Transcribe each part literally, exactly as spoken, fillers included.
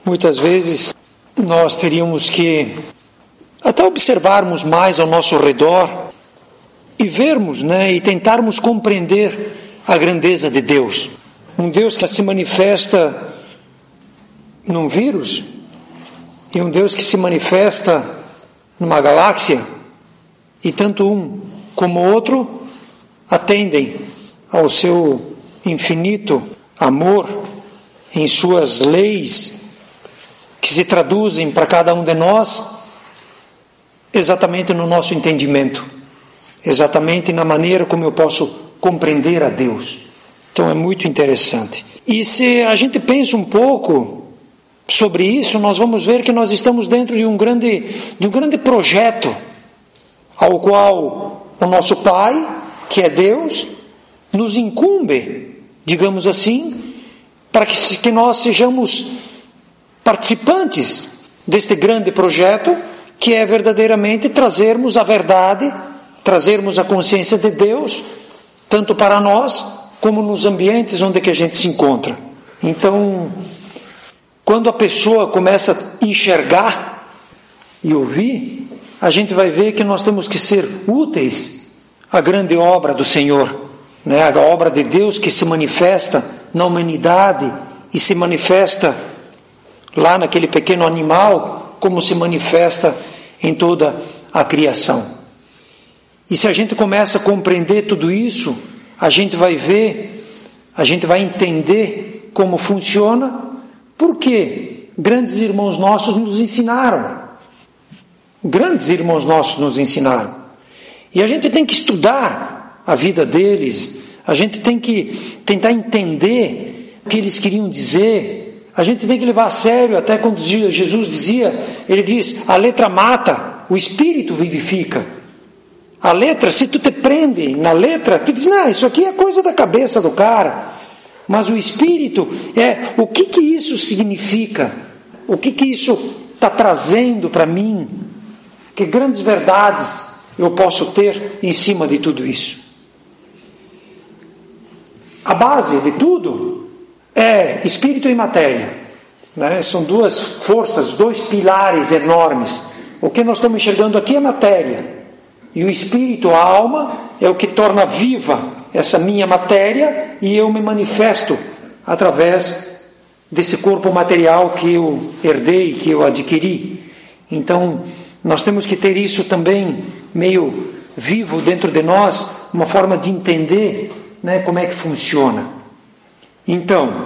Muitas vezes nós teríamos que até observarmos mais ao nosso redor e vermos, né, e tentarmos compreender a grandeza de Deus. Um Deus que se manifesta num vírus e um Deus que se manifesta numa galáxia, e tanto um como o outro atendem ao seu infinito amor em suas leis, que se traduzem para cada um de nós exatamente no nosso entendimento, exatamente na maneira como eu posso compreender a Deus. Então é muito interessante. E se a gente pensa um pouco sobre isso, nós vamos ver que nós estamos dentro de um grande, de um grande projeto, ao qual o nosso Pai, que é Deus, nos incumbe, digamos assim, para que, que nós sejamos participantes deste grande projeto, que é verdadeiramente trazermos a verdade, trazermos a consciência de Deus, tanto para nós, como nos ambientes onde que a gente se encontra. Então, quando a pessoa começa a enxergar e ouvir, a gente vai ver que nós temos que ser úteis à grande obra do Senhor, né? A obra de Deus que se manifesta na humanidade e se manifesta lá naquele pequeno animal, como se manifesta em toda a criação. E se a gente começa a compreender tudo isso, a gente vai ver, a gente vai entender como funciona, porque grandes irmãos nossos nos ensinaram. Grandes irmãos nossos nos ensinaram. E a gente tem que estudar a vida deles, a gente tem que tentar entender o que eles queriam dizer, a gente tem que levar a sério, até quando Jesus dizia, ele diz, a letra mata, o espírito vivifica. A letra, se tu te prende na letra, tu diz, não, isso aqui é coisa da cabeça do cara. Mas o espírito é, o que que isso significa? O que que isso está trazendo para mim? Que grandes verdades eu posso ter em cima de tudo isso? A base de tudo é espírito e matéria, né? São duas forças, dois pilares enormes. O que nós estamos enxergando aqui é matéria. E o espírito, a alma, é o que torna viva essa minha matéria e eu me manifesto através desse corpo material que eu herdei, que eu adquiri. Então, nós temos que ter isso também meio vivo dentro de nós, uma forma de entender, né, como é que funciona. Então,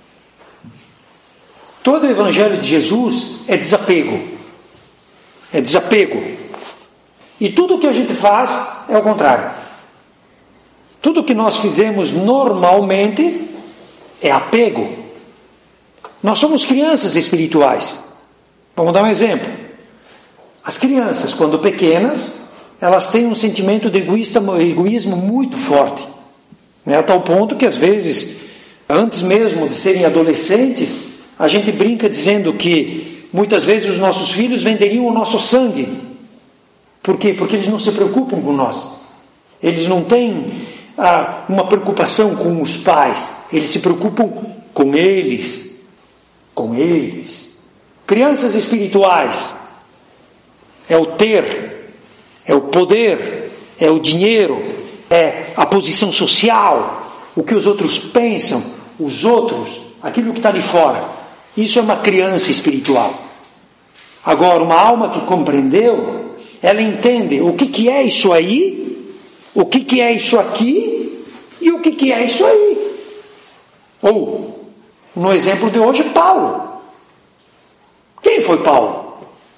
todo o Evangelho de Jesus é desapego. É desapego. E tudo o que a gente faz é o contrário. Tudo o que nós fizemos normalmente é apego. Nós somos crianças espirituais. Vamos dar um exemplo. As crianças, quando pequenas, elas têm um sentimento de egoísta, egoísmo muito forte, né? A tal ponto que às vezes, antes mesmo de serem adolescentes, a gente brinca dizendo que muitas vezes os nossos filhos venderiam o nosso sangue. Por quê? Porque eles não se preocupam com nós. Eles não têm ah, uma preocupação com os pais. Eles se preocupam com eles. Com eles. Crianças espirituais. É o ter. É o poder. É o dinheiro. É a posição social. O que os outros pensam. Os outros. Aquilo que está ali fora. Isso é uma criança espiritual. Agora, uma alma que compreendeu, ela entende o que, que é isso aí, o que, que é isso aqui e o que, que é isso aí. Ou, no exemplo de hoje, Paulo. Quem foi Paulo?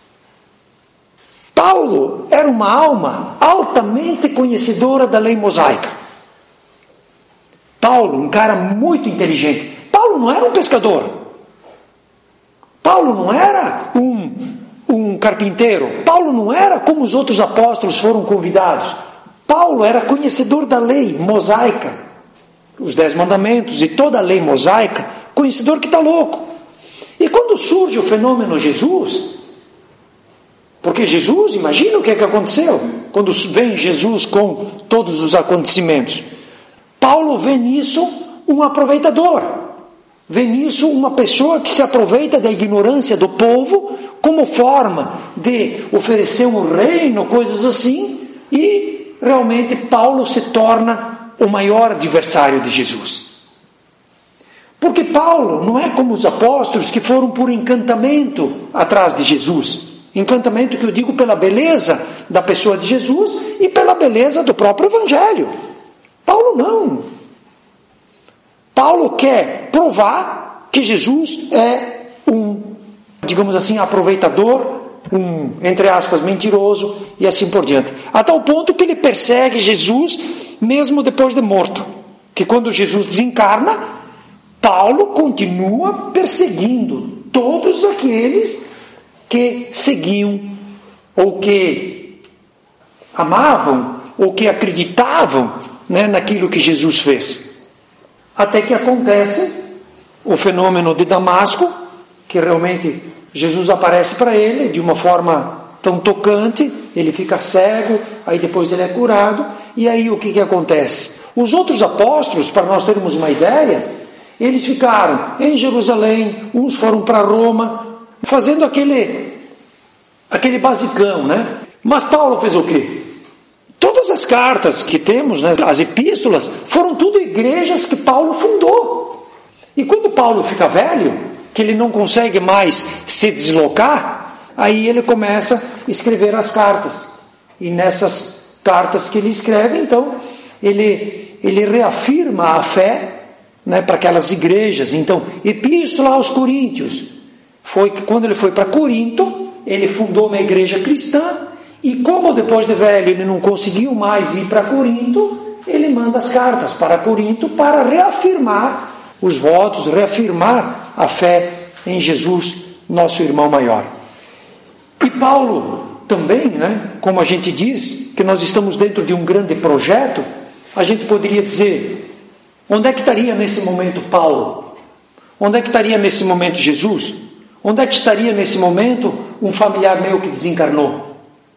Paulo era uma alma altamente conhecedora da lei mosaica. Paulo, um cara muito inteligente. Paulo não era um pescador. Paulo não era um... um carpinteiro. Paulo não era como os outros apóstolos foram convidados. Paulo era conhecedor da lei mosaica, os dez mandamentos e toda a lei mosaica, conhecedor que está louco. E quando surge o fenômeno Jesus, porque Jesus, imagina o que é que aconteceu, quando vem Jesus com todos os acontecimentos, Paulo vê nisso um aproveitador. vê nisso uma pessoa que se aproveita da ignorância do povo como forma de oferecer um reino, coisas assim, e realmente Paulo se torna o maior adversário de Jesus. Porque Paulo não é como os apóstolos que foram por encantamento atrás de Jesus. Encantamento que eu digo pela beleza da pessoa de Jesus e pela beleza do próprio Evangelho. Paulo não. Paulo quer provar que Jesus é um, digamos assim, aproveitador, um, entre aspas, mentiroso e assim por diante. A tal ponto que ele persegue Jesus mesmo depois de morto. Que quando Jesus desencarna, Paulo continua perseguindo todos aqueles que seguiam, ou que amavam, ou que acreditavam, né, naquilo que Jesus fez. Até que acontece o fenômeno de Damasco, que realmente Jesus aparece para ele de uma forma tão tocante, ele fica cego, aí depois ele é curado, e aí o que, que acontece? Os outros apóstolos, para nós termos uma ideia, eles ficaram em Jerusalém, uns foram para Roma, fazendo aquele, aquele basicão, né? Mas Paulo fez o quê? Todas as cartas que temos, né, as epístolas, foram tudo igrejas que Paulo fundou. E quando Paulo fica velho, que ele não consegue mais se deslocar, aí ele começa a escrever as cartas. E nessas cartas que ele escreve, então, ele, ele reafirma a fé, né, para aquelas igrejas. Então, Epístola aos Coríntios, foi que quando ele foi para Corinto, ele fundou uma igreja cristã, e como depois de velho ele não conseguiu mais ir para Corinto, ele manda as cartas para Corinto para reafirmar os votos, reafirmar a fé em Jesus, nosso irmão maior. E Paulo também, né, como a gente diz, que nós estamos dentro de um grande projeto, a gente poderia dizer, onde é que estaria nesse momento Paulo? Onde é que estaria nesse momento Jesus? Onde é que estaria nesse momento um familiar meu que desencarnou?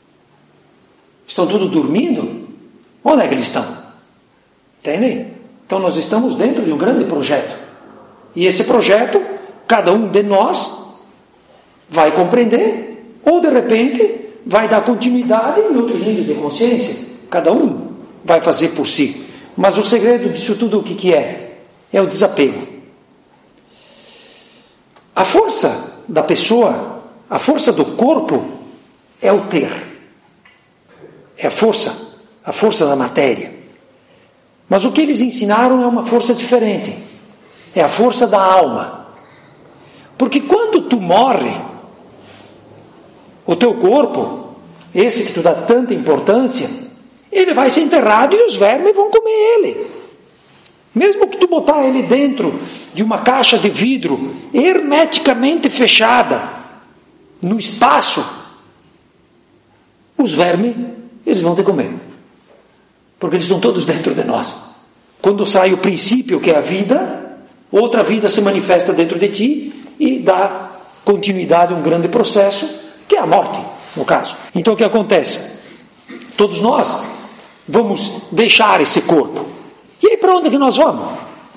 Estão todos dormindo? Onde é que eles estão? Entendem? Então nós estamos dentro de um grande projeto. E esse projeto, cada um de nós vai compreender, ou de repente vai dar continuidade em outros níveis de consciência. Cada um vai fazer por si. Mas o segredo disso tudo o que, que é? É o desapego. A força da pessoa, a força do corpo é o ter. É a força, a força da matéria. Mas o que eles ensinaram é uma força diferente. É a força da alma. Porque quando tu morre, o teu corpo, esse que tu dá tanta importância, ele vai ser enterrado e os vermes vão comer ele. Mesmo que tu botar ele dentro de uma caixa de vidro hermeticamente fechada, no espaço, os vermes, eles vão te comer. Porque eles estão todos dentro de nós. Quando sai o princípio, que é a vida, outra vida se manifesta dentro de ti e dá continuidade a um grande processo, que é a morte, no caso. Então o que acontece? Todos nós vamos deixar esse corpo. E aí para onde que nós vamos?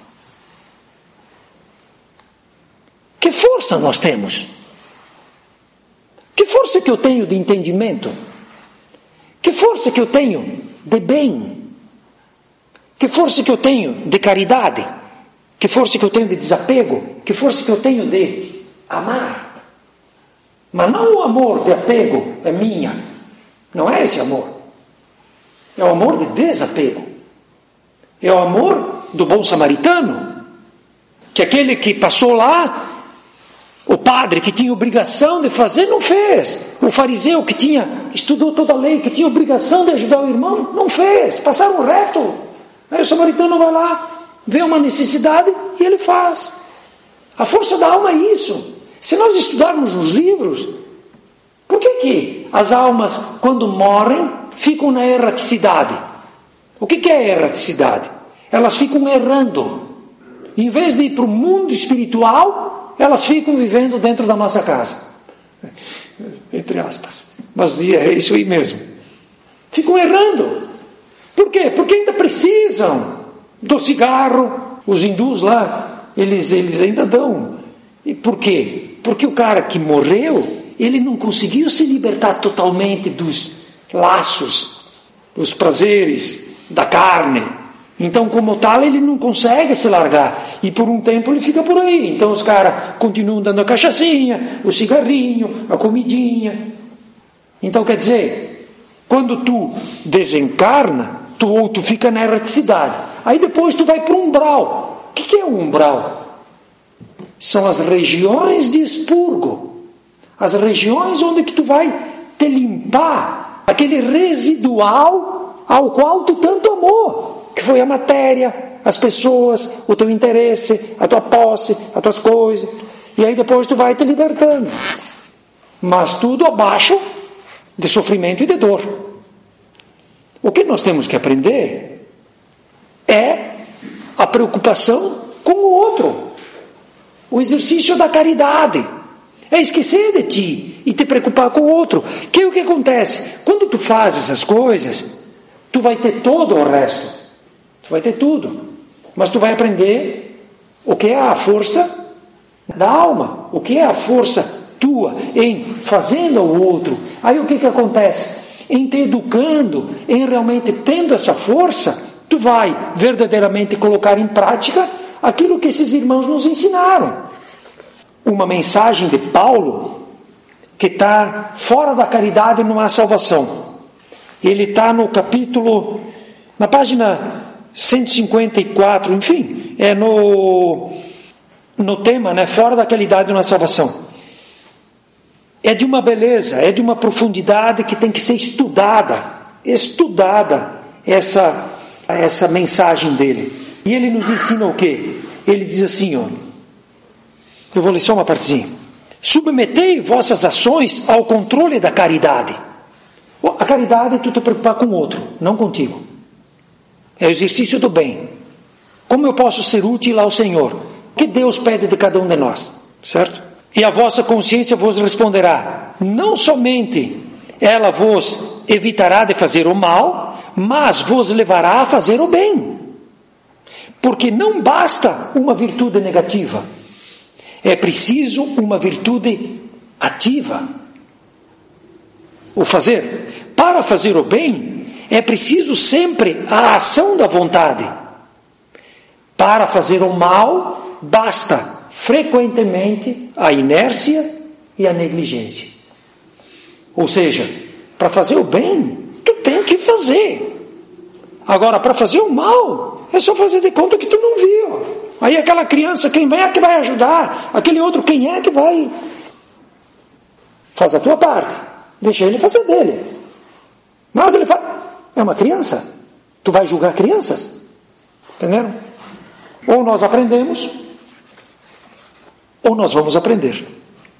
Que força nós temos? Que força que eu tenho de entendimento? Que força que eu tenho de bem? Que força que eu tenho de caridade? Que força que eu tenho de desapego? Que força que eu tenho de amar? Mas não o amor de apego é minha. Não é esse amor. É o amor de desapego. É o amor do bom samaritano. Que aquele que passou lá, o padre que tinha obrigação de fazer, não fez. O fariseu que tinha, estudou toda a lei, que tinha obrigação de ajudar o irmão, não fez. Passaram reto. Aí o samaritano vai lá, vê uma necessidade e ele faz. A força da alma é isso. Se nós estudarmos os livros, por que que as almas, quando morrem, ficam na erraticidade? O que que é erraticidade? Elas ficam errando. Em vez de ir para o mundo espiritual, elas ficam vivendo dentro da nossa casa. Entre aspas. Mas é isso aí mesmo. Ficam errando. Por quê? Porque ainda precisam do cigarro. Os hindus lá, Eles, eles ainda dão. E por quê? Porque o cara que morreu, ele não conseguiu se libertar totalmente dos laços, dos prazeres da carne. Então, como tal, ele não consegue se largar. E por um tempo ele fica por aí. Então os caras continuam dando a cachaçinha, o cigarrinho, a comidinha. Então quer dizer, quando tu desencarna, tu, ou tu fica na erraticidade. Aí depois tu vai para o umbral. O que, que é o umbral? São as regiões de expurgo. As regiões onde que tu vai te limpar aquele residual ao qual tu tanto amou, que foi a matéria, as pessoas, o teu interesse, a tua posse, as tuas coisas. E aí depois tu vai te libertando. Mas tudo abaixo de sofrimento e de dor. O que nós temos que aprender é a preocupação com o outro, o exercício da caridade, é esquecer de ti e te preocupar com o outro. Que é o que acontece? Quando tu fazes essas coisas, tu vai ter todo o resto, tu vai ter tudo, mas tu vai aprender o que é a força da alma, o que é a força tua em fazendo ao outro. Aí o que que acontece? Em te educando, em realmente tendo essa força, tu vai verdadeiramente colocar em prática aquilo que esses irmãos nos ensinaram. Uma mensagem de Paulo que está fora da caridade não há salvação. Ele está no capítulo, na página cento e cinquenta e quatro, enfim, é no, no tema, né, fora da caridade não há salvação. É de uma beleza, é de uma profundidade que tem que ser estudada, estudada essa, essa mensagem dele. E ele nos ensina o quê? Ele diz assim, ó, eu vou ler só uma partezinha. Submetei vossas ações ao controle da caridade. A caridade é tu te preocupar com o outro, não contigo. É o exercício do bem. Como eu posso ser útil ao Senhor? O que Deus pede de cada um de nós, certo? E a vossa consciência vos responderá, não somente ela vos evitará de fazer o mal, mas vos levará a fazer o bem. Porque não basta uma virtude negativa, é preciso uma virtude ativa. O fazer. Para fazer o bem, é preciso sempre a ação da vontade. Para fazer o mal, basta frequentemente a inércia e a negligência. Ou seja, para fazer o bem, tu tem que fazer. Agora, para fazer o mal, é só fazer de conta que tu não viu. Aí aquela criança, quem é que vai ajudar? Aquele outro, quem é que vai? Faz a tua parte. Deixa ele fazer dele. Mas ele fala, é uma criança. Tu vai julgar crianças? Entenderam? Ou nós aprendemos, ou nós vamos aprender.